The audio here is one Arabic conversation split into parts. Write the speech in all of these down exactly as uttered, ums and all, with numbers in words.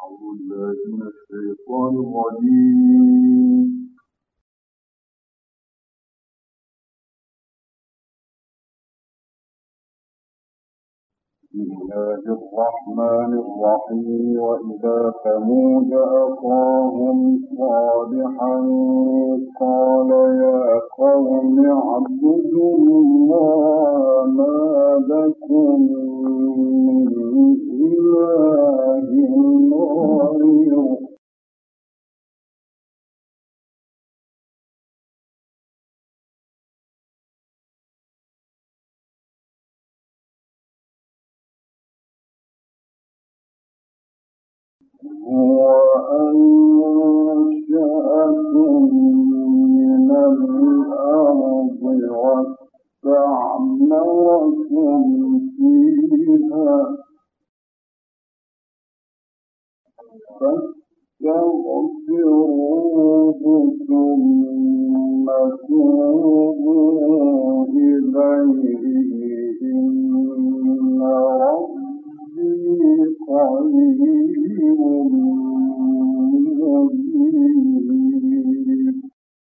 أعوذ بالله من الشيطان الرجيم. بسم الله الرحمن الرحيم. وإلى ثمود أخاهم صالحا قال يا قوم اعبدوا الله ما لكم من إله غيره هو أنشأكم من الأرض واستعمركم فيها فاستغفروه ثم توبوا إليه إن ربي قريب مجيب.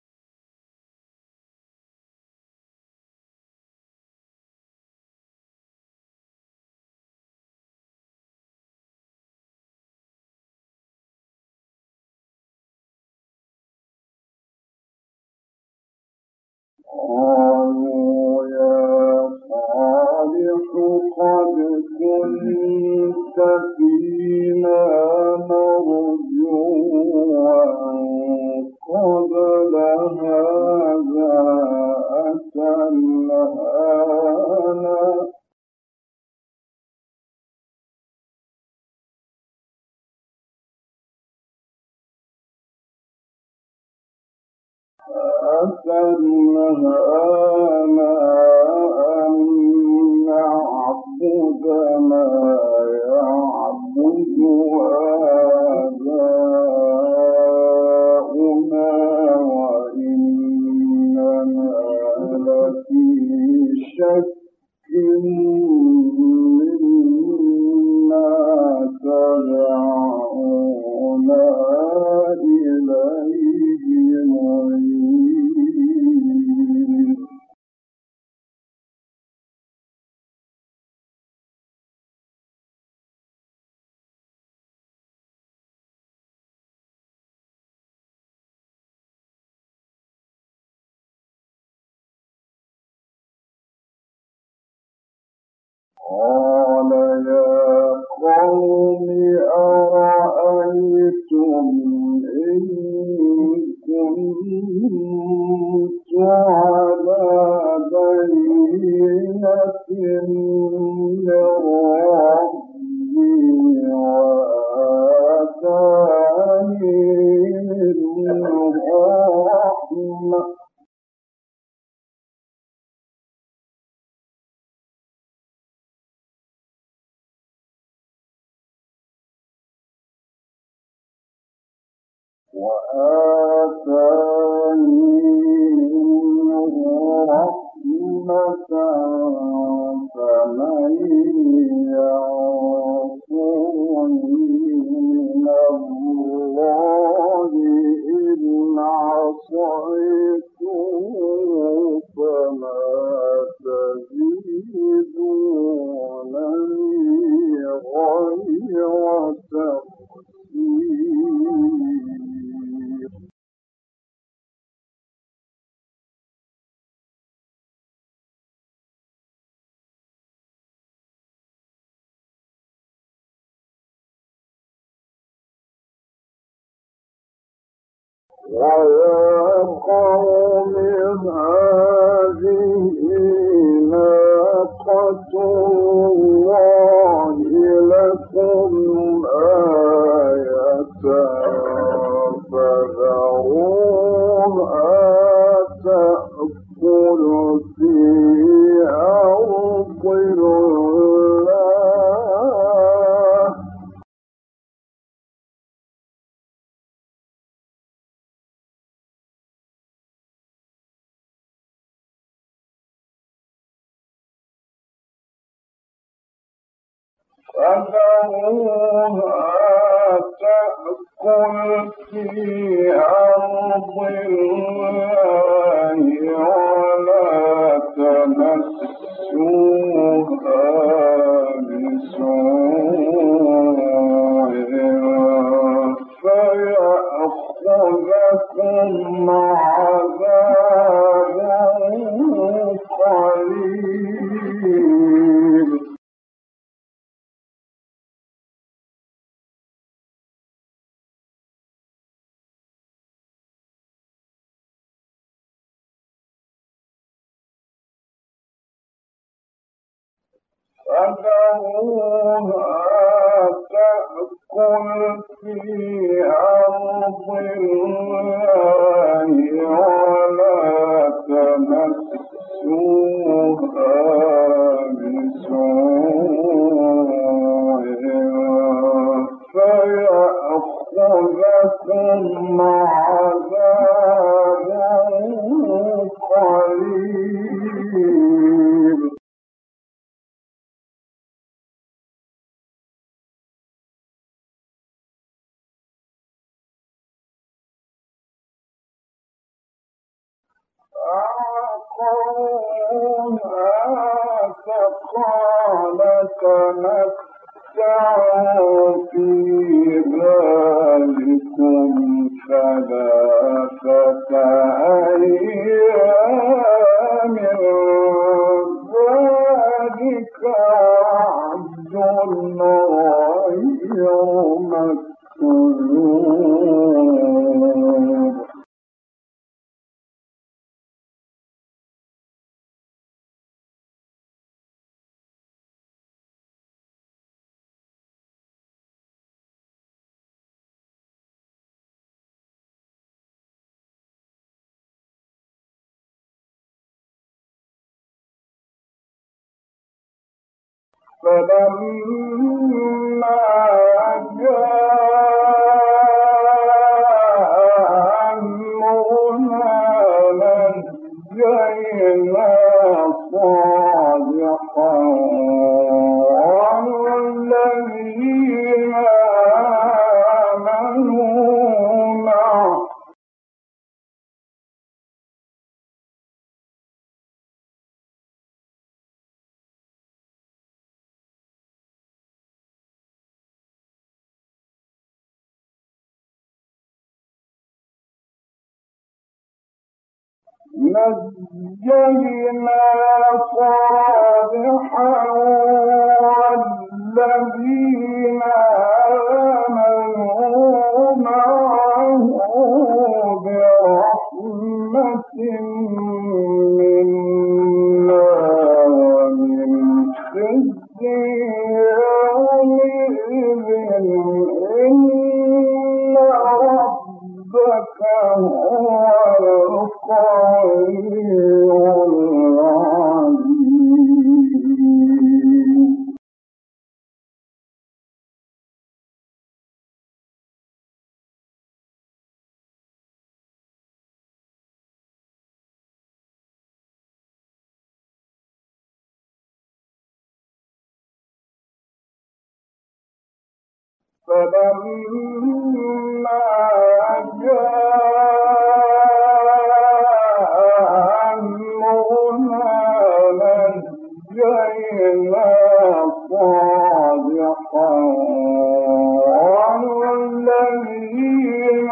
قالوا يا صالح قد كنت فينا مرجوا قبل هذا أتنهانا أتنهانا أن نعبد ما يعبد آباؤنا وإننا لفي شك مما تدعونا إليه مريب. قال يا قوم أرأيتم إن كنت على بينة من ربي وآتاني منه رحمة وآتاني منه رحمة فمن ينصرني من الله إن عصيته فما تزيدونني غير تخسير. ويا قوم هذه ناقة الله لكم آية فذروها تأكل في أرض الله فذروها تأكل في أرض الله ولا تمسوها بسوء فيأخذكم عذاب قريب. فذروها تأكل في أرض الله ولا تمسوها بسوء فيأخذكم عذاب قريب. عقروها فقال تمتعوا في ذلكم ثلاثة أيام ذلك وعد غير مكذوب. فلما جاء أمرنا نجينا صالحا والذين آمنوا معه نجينا صالحا والذين آمنوا معه برحمة منا ومن خزي يومئذ إن ربك هو القوي العزيز. فلما جاء أمرنا نجينا صالحا والذين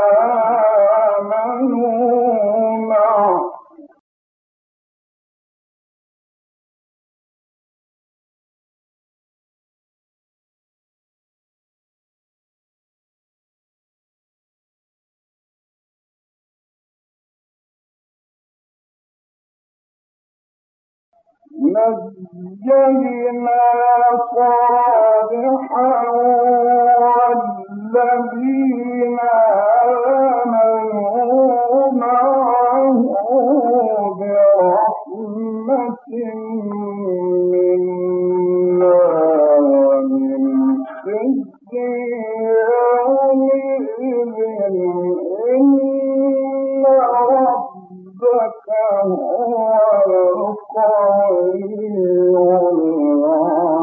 آمنوا معه نجينا صالحا والذين آمنوا معه برحمة منا ومن خزي يومئذ إن ربك هو القوي العزيز.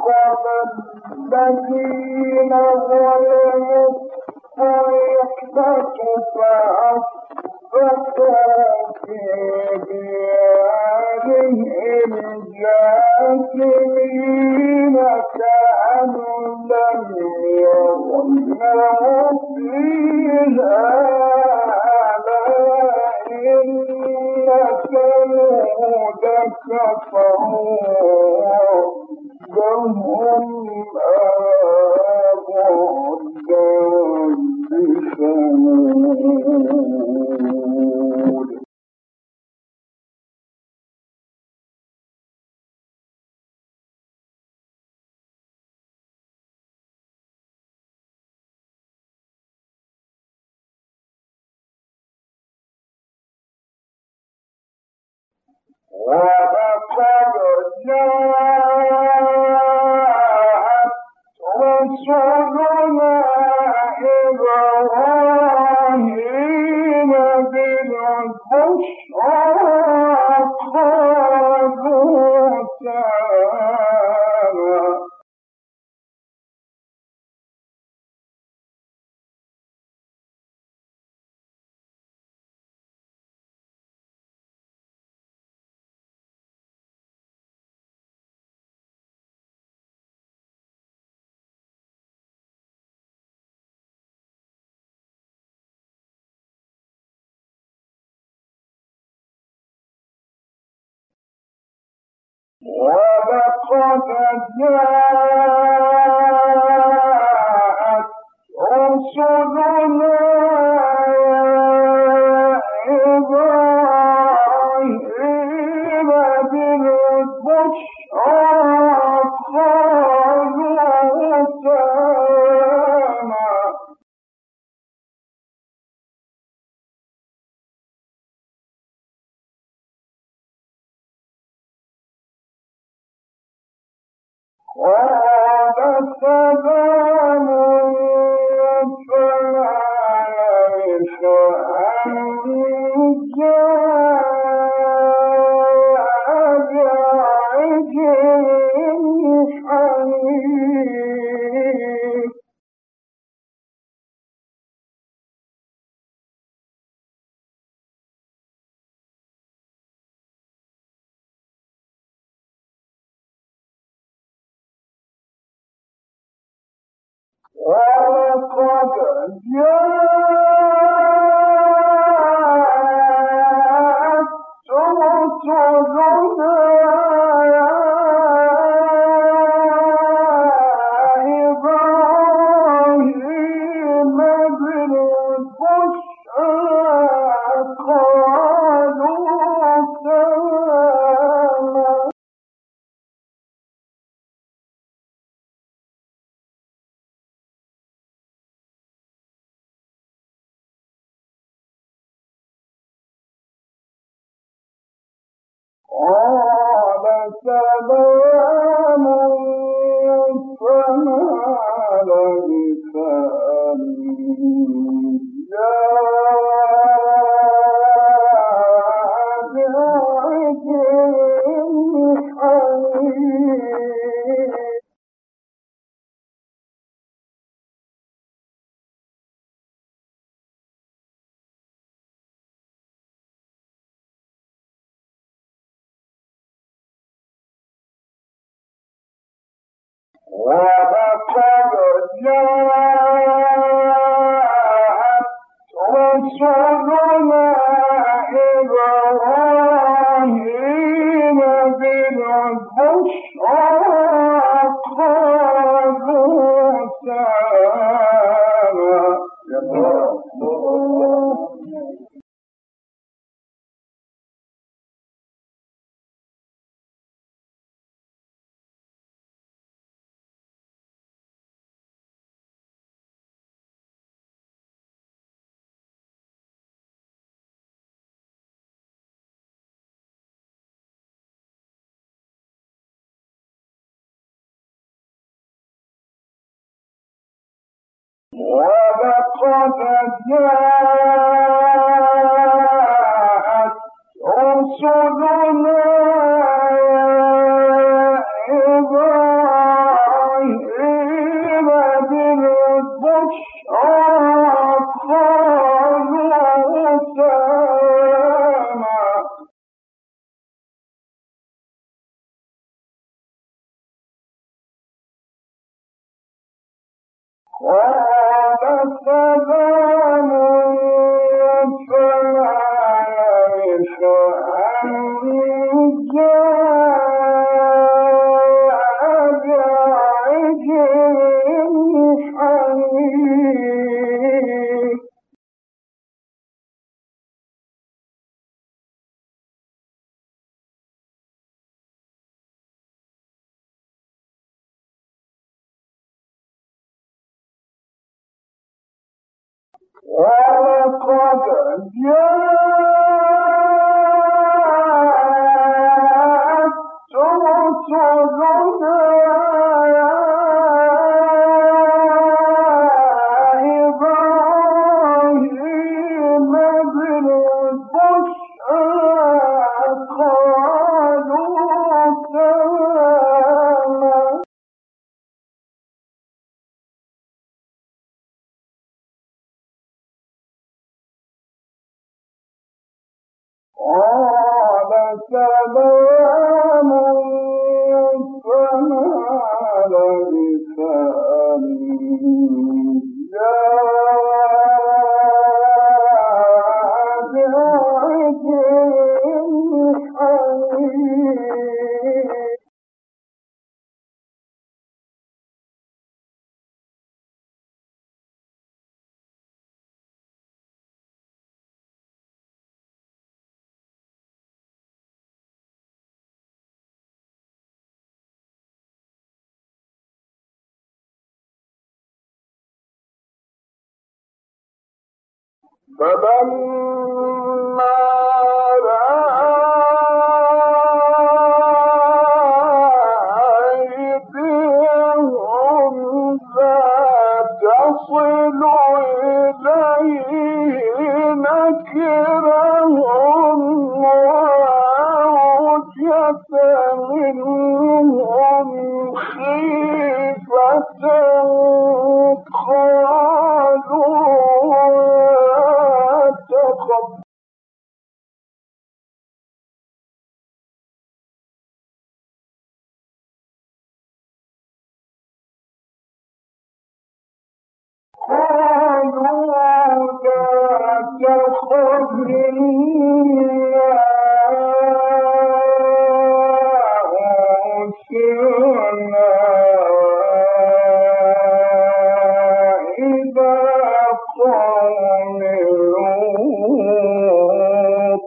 واتخذ الذين ظلموا الصيحة فأصبحوا في ديارهم جاثمين كأن لم يغنوا فيها إن ثمود كفروا ربهم أبدا بثمود ولقد جاءت رسلنا إبراهيم بالبشرى قالوا سلاما ولقد جاءت رسلنا إبراهيم بالبشرى قالوا سلاما قال سلام فما لبث أن جاء بعجل حنيف ولقد جاءت رسلنا إبراهيم بالبشرى قالوا سلاما قال سلام فما لبث أن جاء بعجل حنيف ولقد جاءت رسلنا إبراهيم بالبشرى قالوا سلاما ولقد جاءت رسلنا إبراهيم قال سلام فما لبث أن جاء بعجل حنيذ. ولقد جاءت رسلنا إبراهيم بالبشرى قالوا سلاما. قال سلام فما لبث أن جاء بعجل حنيذ. فلما رأى أيديهم لا تصل إليه نكرهم وأوجس منهم خيفة قالوا قالوا لا تخف إنا أرسلنا إلى قوم لوط.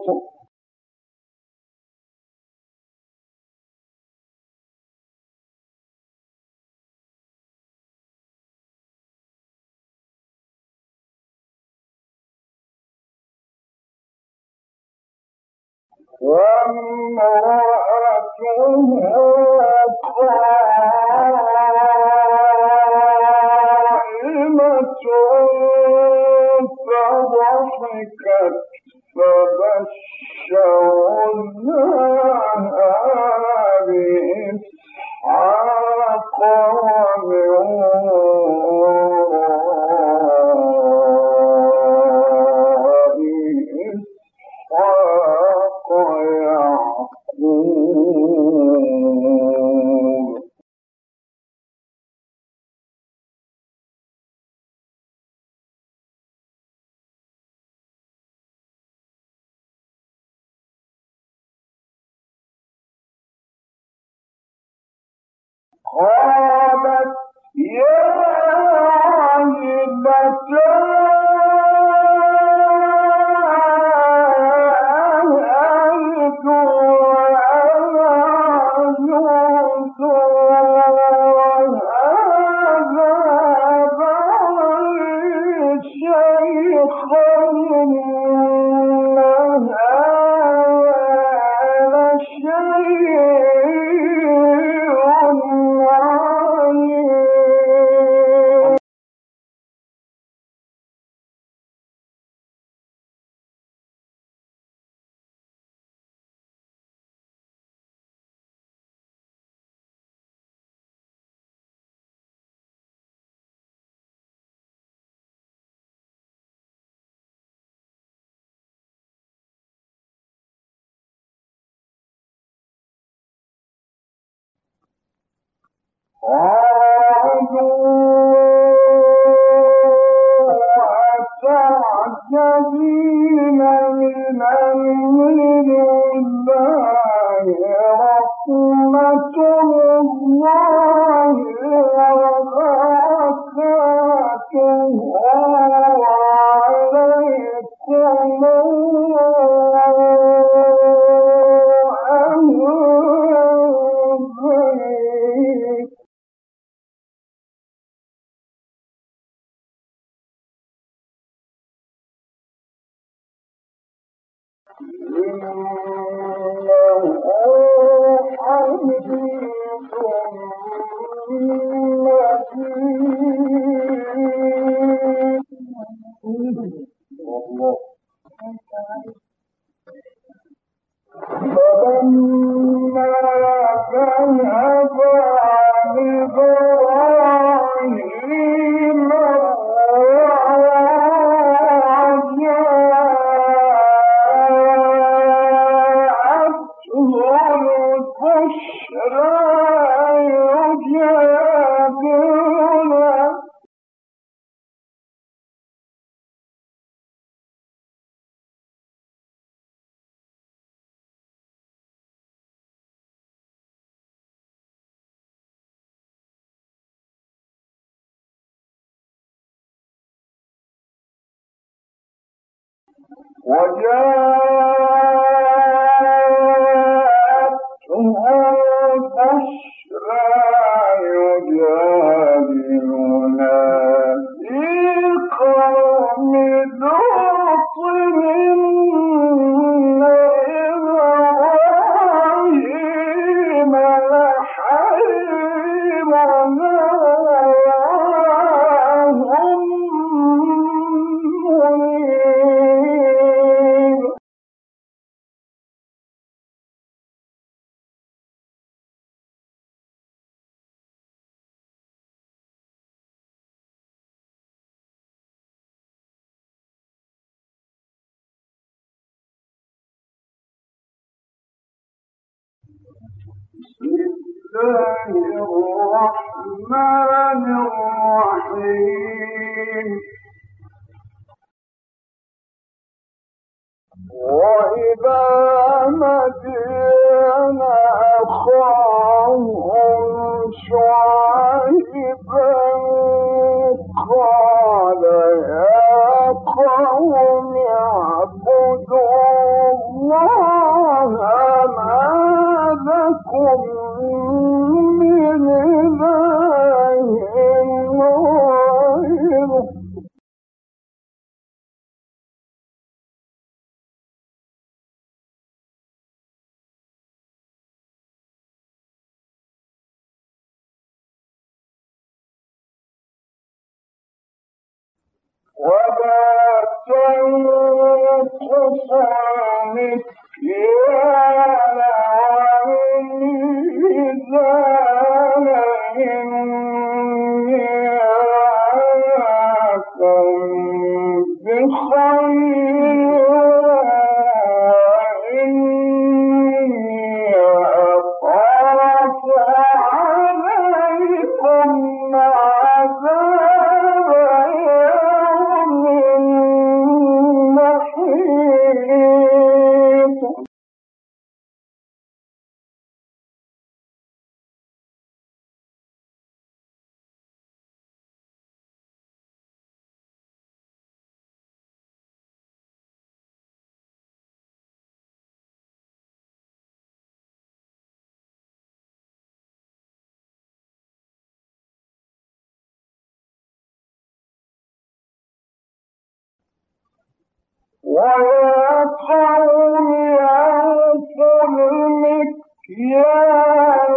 وامرأته قائمة فضحكت فبشرناها بإسحاق ومن وراء إسحاق يعقوب. قالت يا ويلتى أهلكت وأنا عجوز وهذا بعلي شيخا إن هذا لشيء عجيب. قالوا الذين من أمر الله رحمة الله وبركاته عليكم أهل البيت إنه حميد مجيد. الله. فلما ذهب عن إبراهيم الروع جاءته البشرى يجادلنا وجاءته البشرى يجادلنا في قوم لوط إن إبراهيم لحليم أواه منيب. بسم الله الرحمن الرحيم. وإلى مدين أخاهم شعيبا قال يا قوم اعبدوا الله ما لكم من إله غيره ولا تنقصوا المكيال والميزان إني أراكم بخير وإني أخاف عليكم عذاب يوم محيط. ويا قوم أوفوا المكيال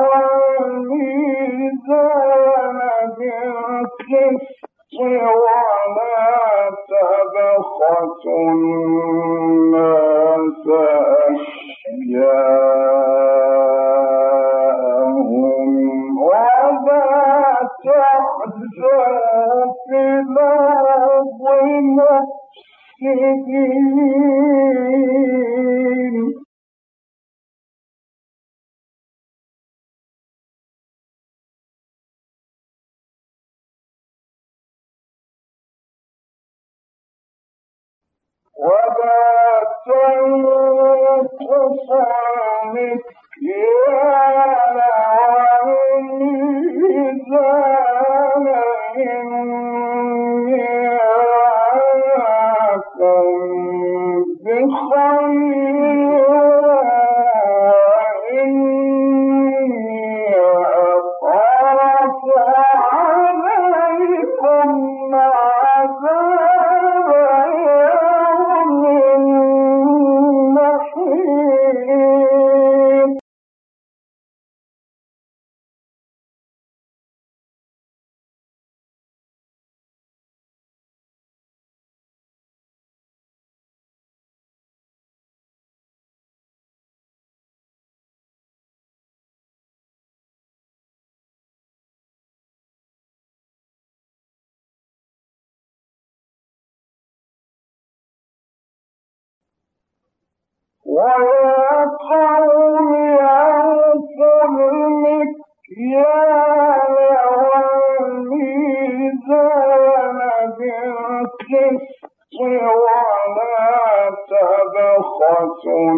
والميزان بالقسط ولا تبخسوا الناس أشياءهم ولا تحزنوا في الأرض مفسدين. ولا تنقص المكيال والميزان إني أراكم بخير وإني أخاف عليكم عذاب يوم محيط. ويا قوم أوفوا المكيال والميزان بالقسط ولا تبخسوا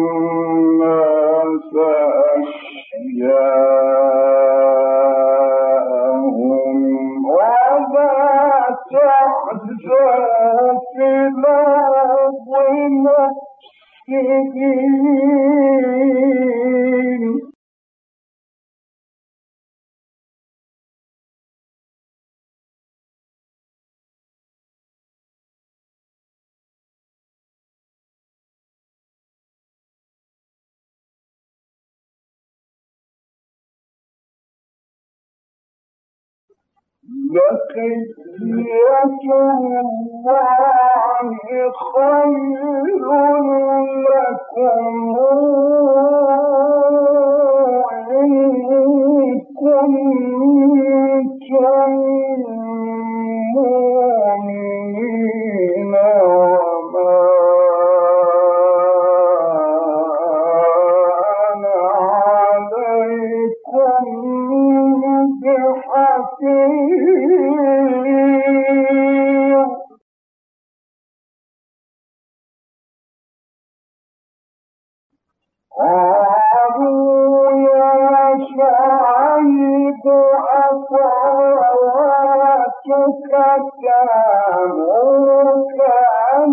الناس أشياءهم ولا تعثوا في الأرض مفسدين. بقية الله خير لكم إن كنتم مؤمنين وما أنا عليكم بحفيظ. قالوا يا شعيب أصلواتك تأمرك أن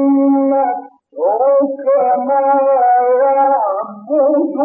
نترك ما يعبد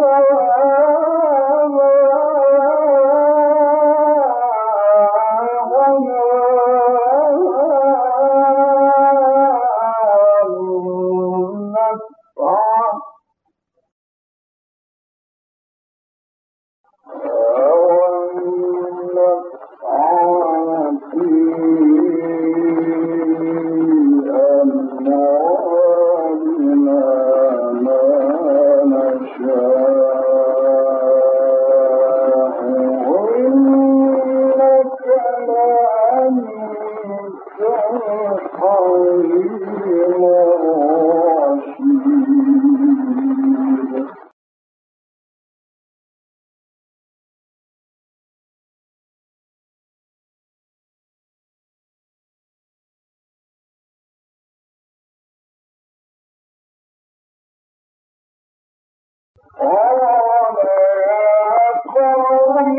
قال يا قوم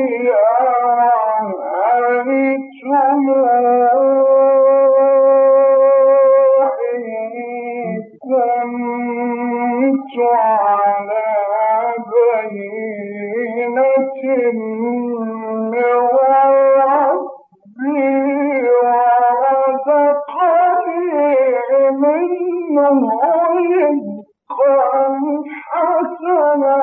أرأيتم إن كنت على بينة من ربي ورزقني منه رزقا حسنا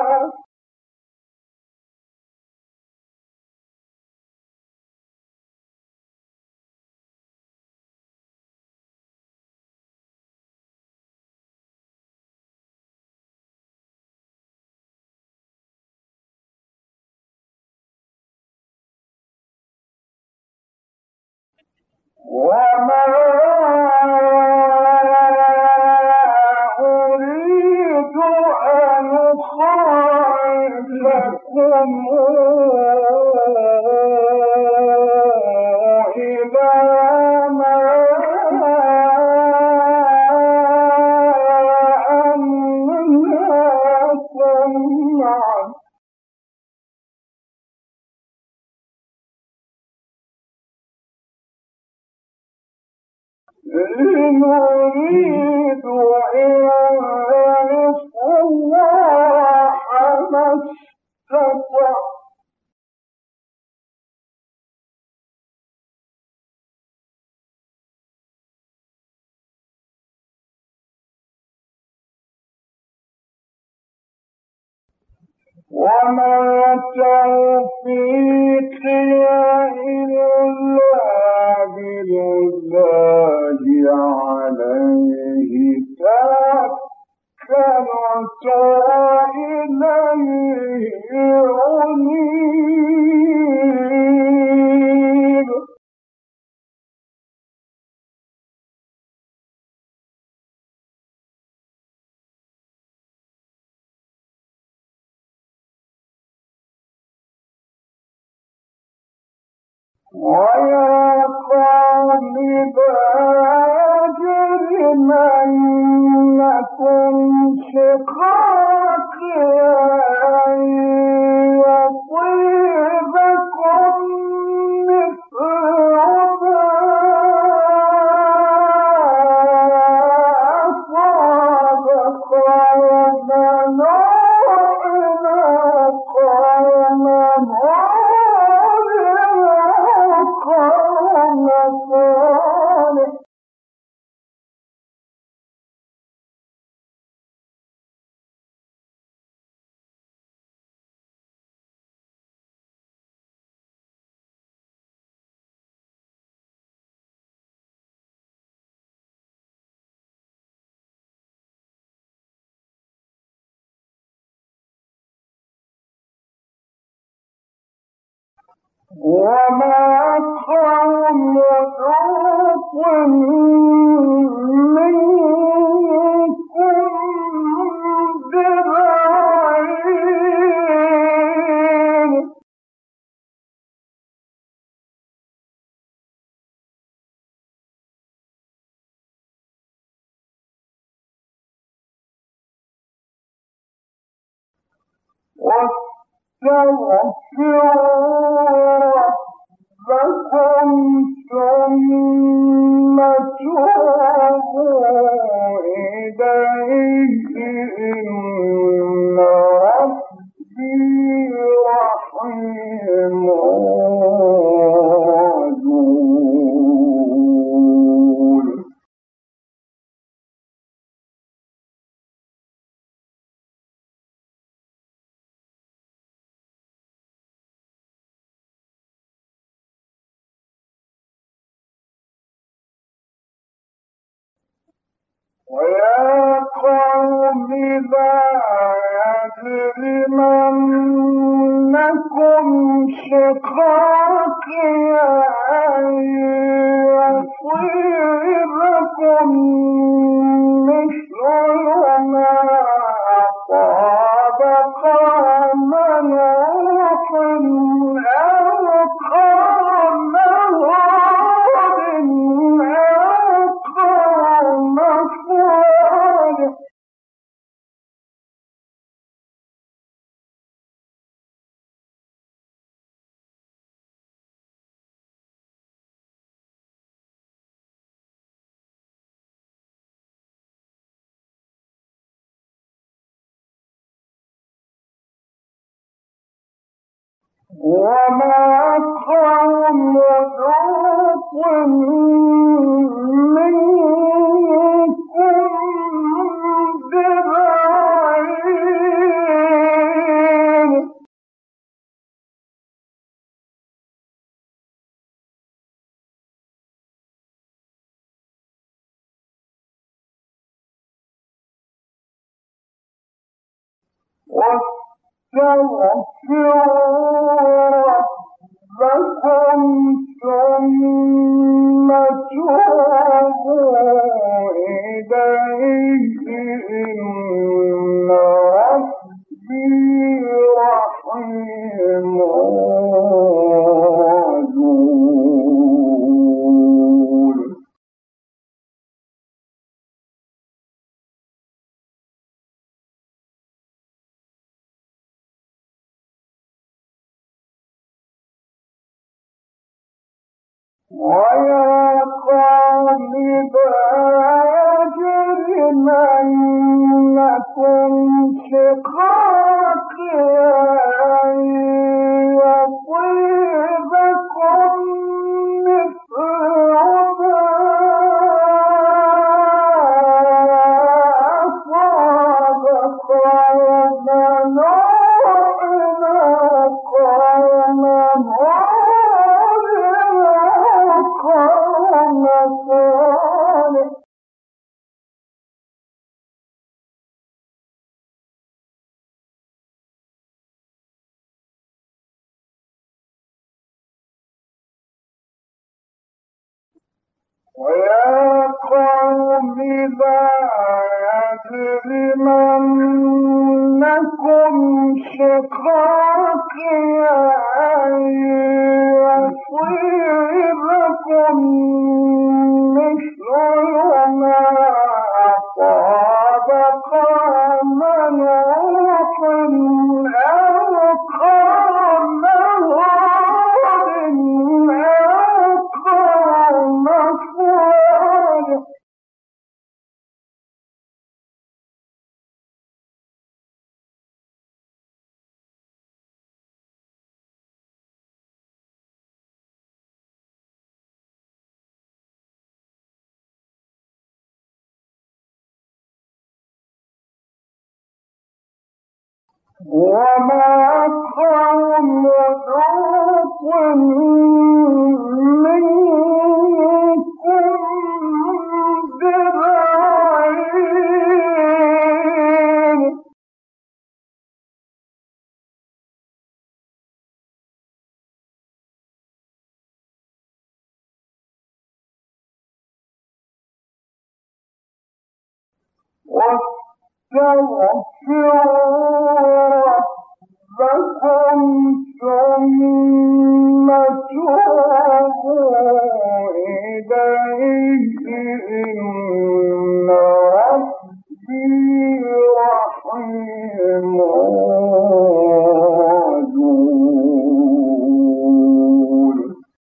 وما أريد أن أخالفكم إلى ما نريد إلا الإصلاح ما استطعت وما توفيقي إلا بالله عليه توكلت وإليه أنيب ويا قوم لا يجرمنكم شقاقي أن يصيبكم مثل ما أصاب قوم نوح وقوم هود وقوم صالح وما قوم لوط منكم ببعيد واستغفروا ربكم ثم توبوا إليه إن ربي رحيم ودود ويا قوم لا يجرمنكم شقاقي أن يصيبكم مثل ما أصاب قوم نوح أو قوم هود أو قوم صالح وما قوم لوط منكم ببعيد واستغفروا ربكم ثم توبوا إليه إن ربي رحيم ودود ويا قوم ويا قوم لا يجرمنكم شقاقي أن يصيبكم مثل ما أصاب قوم نوح أو قوم هود أو قوم صالح وما قوم لوط منكم ببعيد واستغفروا ربكم ثم توبوا إليه إن ربي رحيم ودود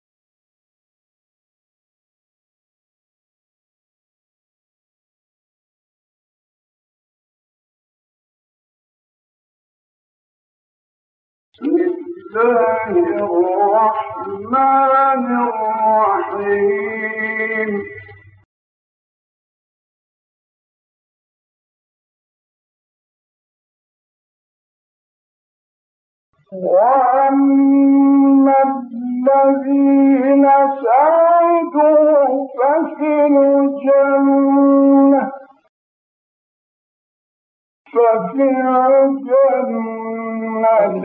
بسم الله الرحمن الرحيم وأما الذين سعدوا ففي الجنة ففي الجنة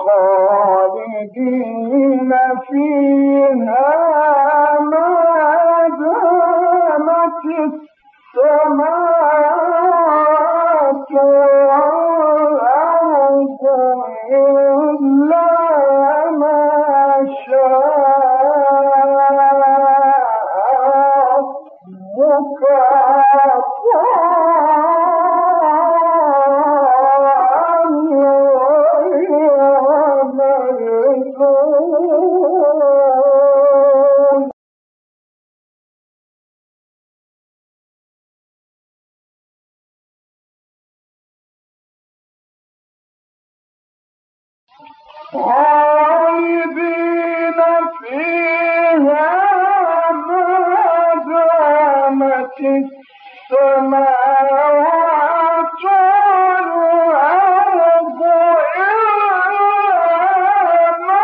خالدين فيها ما دامت السماوات والأرض إلا ما شاء ربك خالدين فيها ما دامت السماوات والأرض إلا ما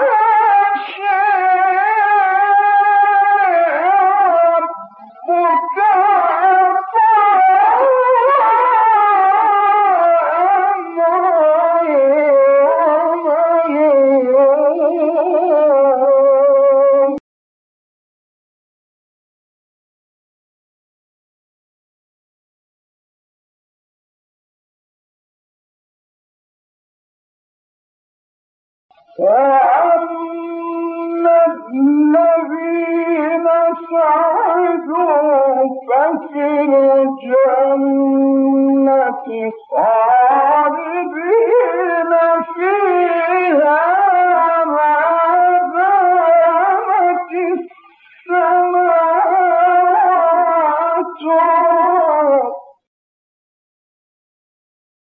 شاء ربك وأما الذين سعدوا ففي الجنة خالدين فيها ما دامت السماوات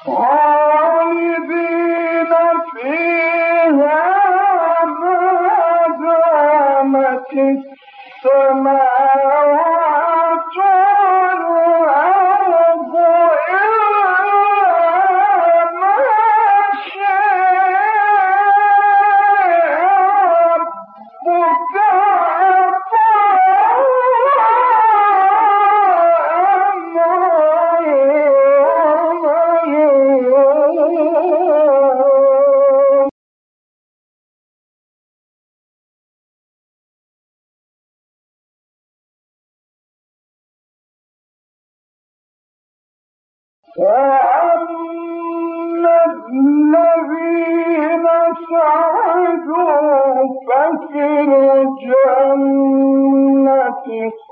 خالدين فيها ما دامت السماوات والأرض إلا ما شاء ربك وأما الذين سعدوا ففي الجنة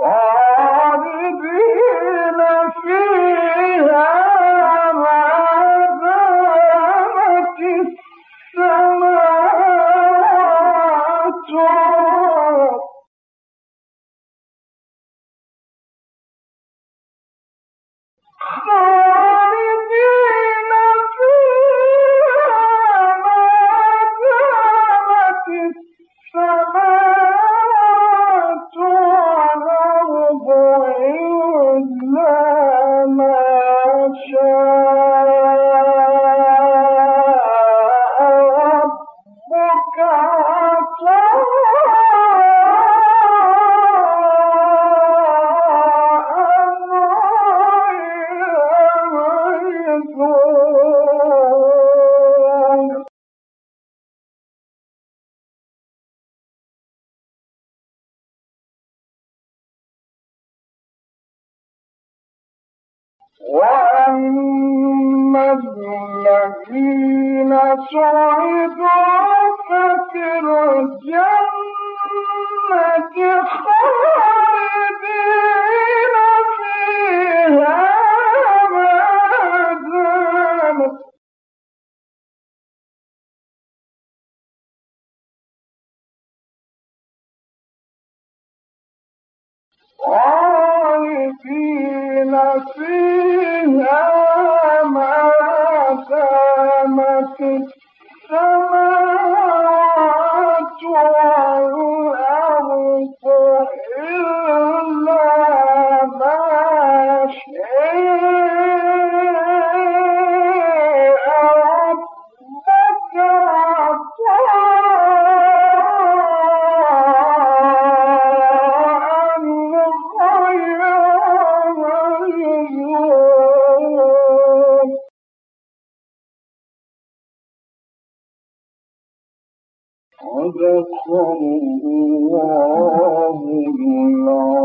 خالدين فيها ما دامت السماوات خالدين فيها ما دامت السماوات والأرض إلا ما شاء ربك وأما الذين سعدوا ففي الجنة خالدين فيها ما دامت خالدين فيها ما دامت السماوات والأرض إلا ما شاء ربك صدق الله العظيم.